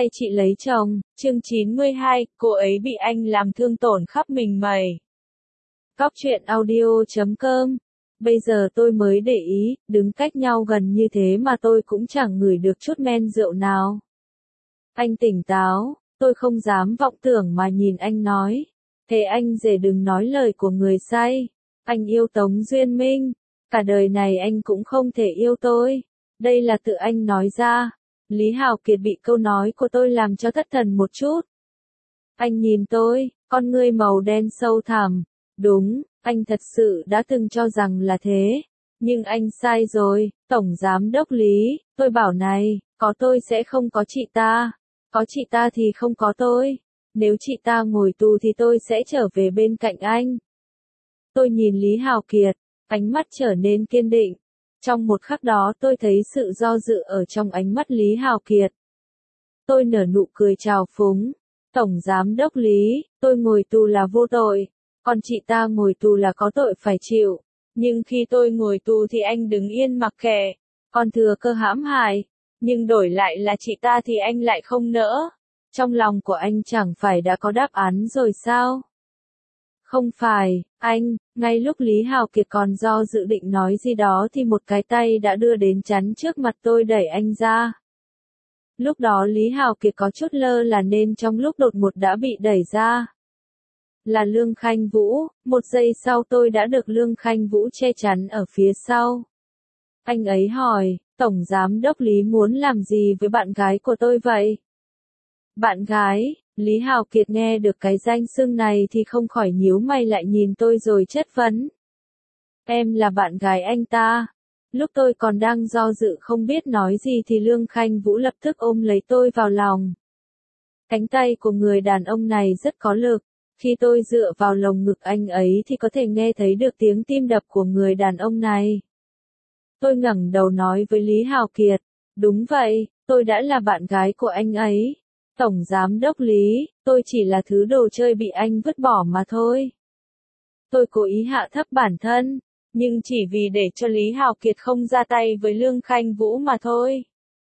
hay chị lấy chồng, chương 92, cô ấy bị anh làm thương tổn khắp mình mẩy. Cóc truyện audio.com. Bây giờ tôi mới để ý, đứng cách nhau gần như thế mà tôi cũng chẳng ngửi được chút men rượu nào. Anh tỉnh táo, tôi không dám vọng tưởng mà nhìn anh nói. Thế anh rể đừng nói lời của người say. Anh yêu Tống Duyên Minh. Cả đời này anh cũng không thể yêu tôi. Đây là tự anh nói ra. Lý Hào Kiệt bị câu nói của tôi làm cho thất thần một chút. Anh nhìn tôi, con ngươi màu đen sâu thẳm. Đúng, anh thật sự đã từng cho rằng là thế. Nhưng anh sai rồi, Tổng Giám đốc Lý, tôi bảo này, có tôi sẽ không có chị ta. Có chị ta thì không có tôi. Nếu chị ta ngồi tù thì tôi sẽ trở về bên cạnh anh. Tôi nhìn Lý Hào Kiệt, ánh mắt trở nên kiên định. Trong một khắc đó tôi thấy sự do dự ở trong ánh mắt Lý Hào Kiệt. Tôi nở nụ cười trào phúng. Tổng Giám đốc Lý, tôi ngồi tù là vô tội. Còn chị ta ngồi tù là có tội phải chịu. Nhưng khi tôi ngồi tù thì anh đứng yên mặc kệ. Còn thừa cơ hãm hại. Nhưng đổi lại là chị ta thì anh lại không nỡ. Trong lòng của anh chẳng phải đã có đáp án rồi sao? Không phải, anh, ngay lúc Lý Hào Kiệt còn do dự định nói gì đó thì một cái tay đã đưa đến chắn trước mặt tôi đẩy anh ra. Lúc đó Lý Hào Kiệt có chút lơ là nên trong lúc đột ngột đã bị đẩy ra. Là Lương Khanh Vũ, một giây sau tôi đã được Lương Khanh Vũ che chắn ở phía sau. Anh ấy hỏi, Tổng Giám đốc Lý muốn làm gì với bạn gái của tôi vậy? Bạn gái, Lý Hào Kiệt nghe được cái danh xưng này thì không khỏi nhíu mày lại nhìn tôi rồi chất vấn. Em là bạn gái anh ta. Lúc tôi còn đang do dự không biết nói gì thì Lương Khanh Vũ lập tức ôm lấy tôi vào lòng. Cánh tay của người đàn ông này rất có lực. Khi tôi dựa vào lồng ngực anh ấy thì có thể nghe thấy được tiếng tim đập của người đàn ông này. Tôi ngẩng đầu nói với Lý Hào Kiệt. Đúng vậy, tôi đã là bạn gái của anh ấy. Tổng Giám đốc Lý, tôi chỉ là thứ đồ chơi bị anh vứt bỏ mà thôi. Tôi cố ý hạ thấp bản thân, nhưng chỉ vì để cho Lý Hào Kiệt không ra tay với Lương Khanh Vũ mà thôi.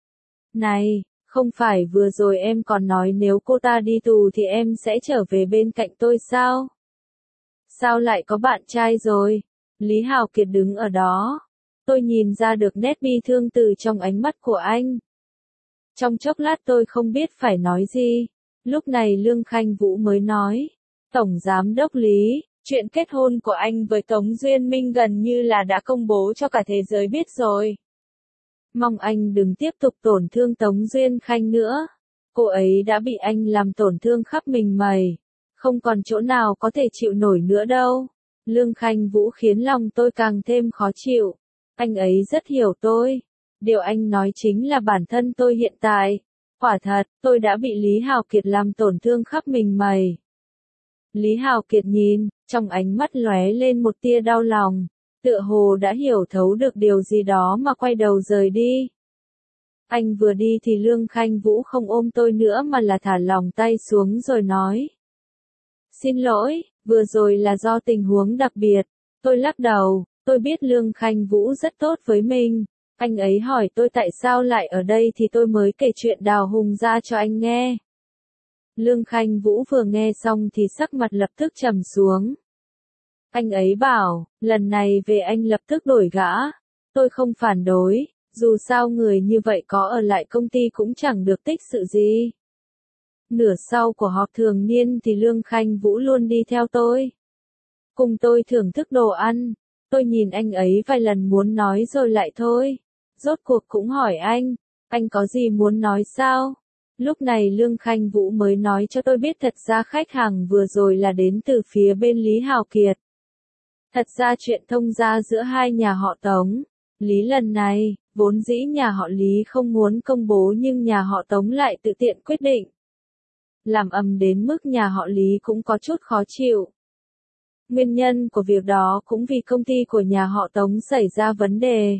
Này, không phải vừa rồi em còn nói nếu cô ta đi tù thì em sẽ trở về bên cạnh tôi sao? Sao lại có bạn trai rồi? Lý Hào Kiệt đứng ở đó. Tôi nhìn ra được nét bi thương từ trong ánh mắt của anh. Trong chốc lát tôi không biết phải nói gì. Lúc này Lương Khanh Vũ mới nói. Tổng Giám đốc Lý, chuyện kết hôn của anh với Tống Duyên Minh gần như là đã công bố cho cả thế giới biết rồi. Mong anh đừng tiếp tục tổn thương Tống Duyên Khanh nữa. Cô ấy đã bị anh làm tổn thương khắp mình mẩy. Không còn chỗ nào có thể chịu nổi nữa đâu. Lương Khanh Vũ khiến lòng tôi càng thêm khó chịu. Anh ấy rất hiểu tôi. Điều anh nói chính là bản thân tôi hiện tại. Quả thật, tôi đã bị Lý Hào Kiệt làm tổn thương khắp mình mẩy. Lý Hào Kiệt nhìn, trong ánh mắt lóe lên một tia đau lòng. Tựa hồ đã hiểu thấu được điều gì đó mà quay đầu rời đi. Anh vừa đi thì Lương Khanh Vũ không ôm tôi nữa mà là thả lỏng tay xuống rồi nói. Xin lỗi, vừa rồi là do tình huống đặc biệt. Tôi lắc đầu, tôi biết Lương Khanh Vũ rất tốt với mình. Anh ấy hỏi tôi tại sao lại ở đây thì tôi mới kể chuyện Đào Hùng ra cho anh nghe. Lương Khanh Vũ vừa nghe xong thì sắc mặt lập tức trầm xuống. Anh ấy bảo, lần này về anh lập tức đổi gã. Tôi không phản đối, dù sao người như vậy có ở lại công ty cũng chẳng được tích sự gì. Nửa sau của họp thường niên thì Lương Khanh Vũ luôn đi theo tôi. Cùng tôi thưởng thức đồ ăn. Tôi nhìn anh ấy vài lần muốn nói rồi lại thôi. Rốt cuộc cũng hỏi anh có gì muốn nói sao? Lúc này Lương Khanh Vũ mới nói cho tôi biết thật ra khách hàng vừa rồi là đến từ phía bên Lý Hào Kiệt. Thật ra chuyện thông gia giữa hai nhà họ Tống, Lý lần này, vốn dĩ nhà họ Lý không muốn công bố nhưng nhà họ Tống lại tự tiện quyết định. Làm ầm đến mức nhà họ Lý cũng có chút khó chịu. Nguyên nhân của việc đó cũng vì công ty của nhà họ Tống xảy ra vấn đề.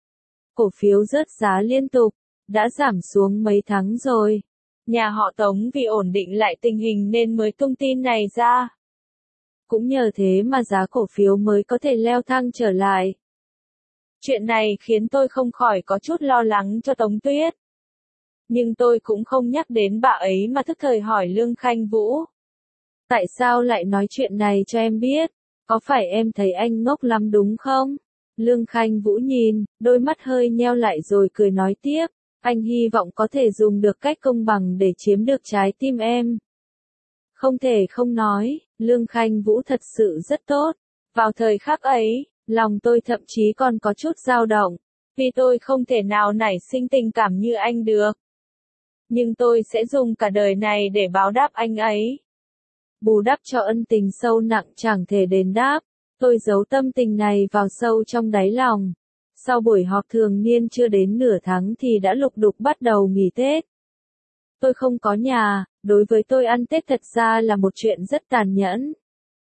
Cổ phiếu rớt giá liên tục, đã giảm xuống mấy tháng rồi. Nhà họ Tống vì ổn định lại tình hình nên mới tung tin này ra. Cũng nhờ thế mà giá cổ phiếu mới có thể leo thang trở lại. Chuyện này khiến tôi không khỏi có chút lo lắng cho Tống Tuyết. Nhưng tôi cũng không nhắc đến bà ấy mà thức thời hỏi Lương Khanh Vũ. Tại sao lại nói chuyện này cho em biết? Có phải em thấy anh ngốc lắm đúng không? Lương Khanh Vũ nhìn, đôi mắt hơi nheo lại rồi cười nói tiếp. Anh hy vọng có thể dùng được cách công bằng để chiếm được trái tim em. Không thể không nói, Lương Khanh Vũ thật sự rất tốt. Vào thời khắc ấy, lòng tôi thậm chí còn có chút dao động. Vì tôi không thể nào nảy sinh tình cảm như anh được. Nhưng tôi sẽ dùng cả đời này để báo đáp anh ấy. Bù đắp cho ân tình sâu nặng chẳng thể đền đáp. Tôi giấu tâm tình này vào sâu trong đáy lòng. Sau buổi họp thường niên chưa đến nửa tháng thì đã lục đục bắt đầu nghỉ Tết. Tôi không có nhà, đối với tôi ăn Tết thật ra là một chuyện rất tàn nhẫn.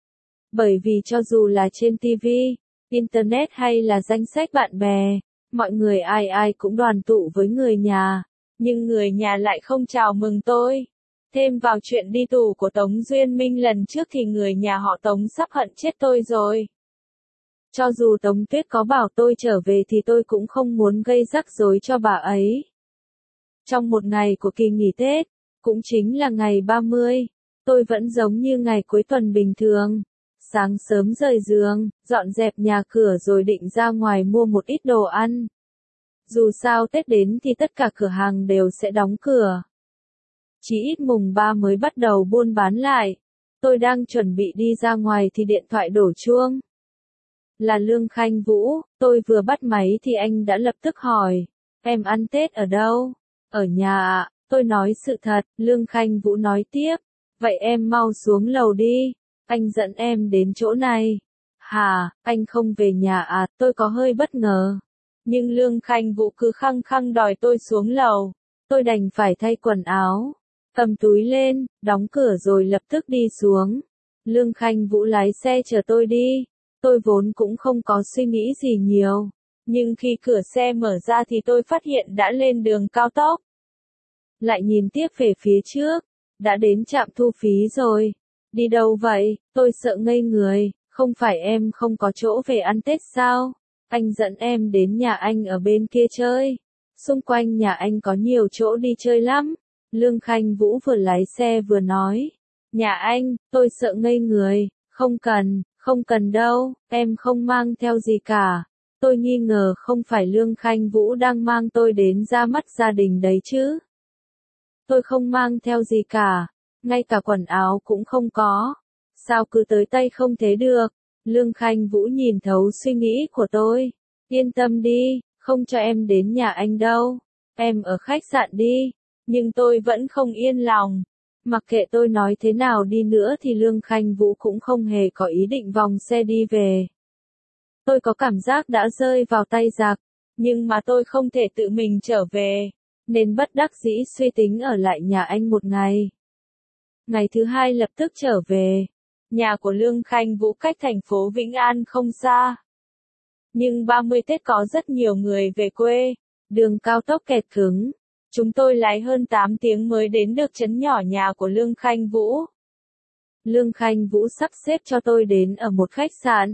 Bởi vì cho dù là trên TV, Internet hay là danh sách bạn bè, mọi người ai ai cũng đoàn tụ với người nhà, nhưng người nhà lại không chào mừng tôi. Thêm vào chuyện đi tù của Tống Duyên Minh lần trước thì người nhà họ Tống sắp hận chết tôi rồi. Cho dù Tống Tuyết có bảo tôi trở về thì tôi cũng không muốn gây rắc rối cho bà ấy. Trong một ngày của kỳ nghỉ Tết, cũng chính là ngày 30, tôi vẫn giống như ngày cuối tuần bình thường. Sáng sớm rời giường, dọn dẹp nhà cửa rồi định ra ngoài mua một ít đồ ăn. Dù sao Tết đến thì tất cả cửa hàng đều sẽ đóng cửa. Chỉ ít mùng 3 mới bắt đầu buôn bán lại. Tôi đang chuẩn bị đi ra ngoài thì điện thoại đổ chuông. Là Lương Khanh Vũ, tôi vừa bắt máy thì anh đã lập tức hỏi. Em ăn Tết ở đâu? Ở nhà ạ, tôi nói sự thật, Lương Khanh Vũ nói tiếp. Vậy em mau xuống lầu đi, anh dẫn em đến chỗ này. Hả, anh không về nhà à, tôi có hơi bất ngờ. Nhưng Lương Khanh Vũ cứ khăng khăng đòi tôi xuống lầu. Tôi đành phải thay quần áo, cầm túi lên, đóng cửa rồi lập tức đi xuống. Lương Khanh Vũ lái xe chở tôi đi. Tôi vốn cũng không có suy nghĩ gì nhiều. Nhưng khi cửa xe mở ra thì tôi phát hiện đã lên đường cao tốc. Lại nhìn tiếp về phía trước. Đã đến trạm thu phí rồi. Đi đâu vậy? Tôi sợ ngây người. Không phải em không có chỗ về ăn Tết sao? Anh dẫn em đến nhà anh ở bên kia chơi. Xung quanh nhà anh có nhiều chỗ đi chơi lắm. Lương Khanh Vũ vừa lái xe vừa nói. Nhà anh, tôi sợ ngây người. Không cần đâu, em không mang theo gì cả. Tôi nghi ngờ không phải Lương Khanh Vũ đang mang tôi đến ra mắt gia đình đấy chứ. Tôi không mang theo gì cả, ngay cả quần áo cũng không có. Sao cứ tới Tây không thế được? Lương Khanh Vũ nhìn thấu suy nghĩ của tôi. Yên tâm đi, không cho em đến nhà anh đâu. Em ở khách sạn đi. Nhưng tôi vẫn không yên lòng. Mặc kệ tôi nói thế nào đi nữa thì Lương Khanh Vũ cũng không hề có ý định vòng xe đi về. Tôi có cảm giác đã rơi vào tay giặc, nhưng mà tôi không thể tự mình trở về, nên bất đắc dĩ suy tính ở lại nhà anh một ngày. Ngày thứ hai lập tức trở về. Nhà của Lương Khanh Vũ cách thành phố Vĩnh An không xa. Nhưng 30 Tết có rất nhiều người về quê, đường cao tốc kẹt cứng. Chúng tôi lái hơn 8 tiếng mới đến được trấn nhỏ nhà của Lương Khanh Vũ. Lương Khanh Vũ sắp xếp cho tôi đến ở một khách sạn.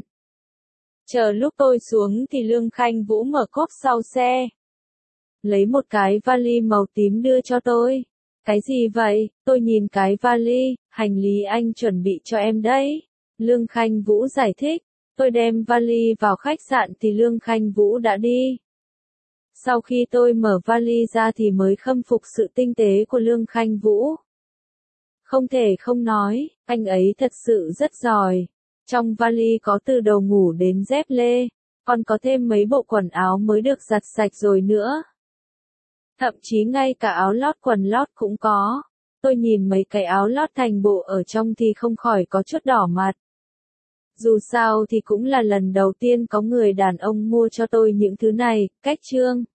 Chờ lúc tôi xuống thì Lương Khanh Vũ mở cốp sau xe. Lấy một cái vali màu tím đưa cho tôi. Cái gì vậy? Tôi nhìn cái vali, hành lý anh chuẩn bị cho em đấy. Lương Khanh Vũ giải thích. Tôi đem vali vào khách sạn thì Lương Khanh Vũ đã đi. Sau khi tôi mở vali ra thì mới khâm phục sự tinh tế của Lương Khanh Vũ. Không thể không nói, anh ấy thật sự rất giỏi. Trong vali có từ đồ ngủ đến dép lê, còn có thêm mấy bộ quần áo mới được giặt sạch rồi nữa. Thậm chí ngay cả áo lót quần lót cũng có. Tôi nhìn mấy cái áo lót thành bộ ở trong thì không khỏi có chút đỏ mặt. Dù sao thì cũng là lần đầu tiên có người đàn ông mua cho tôi những thứ này, cách trương.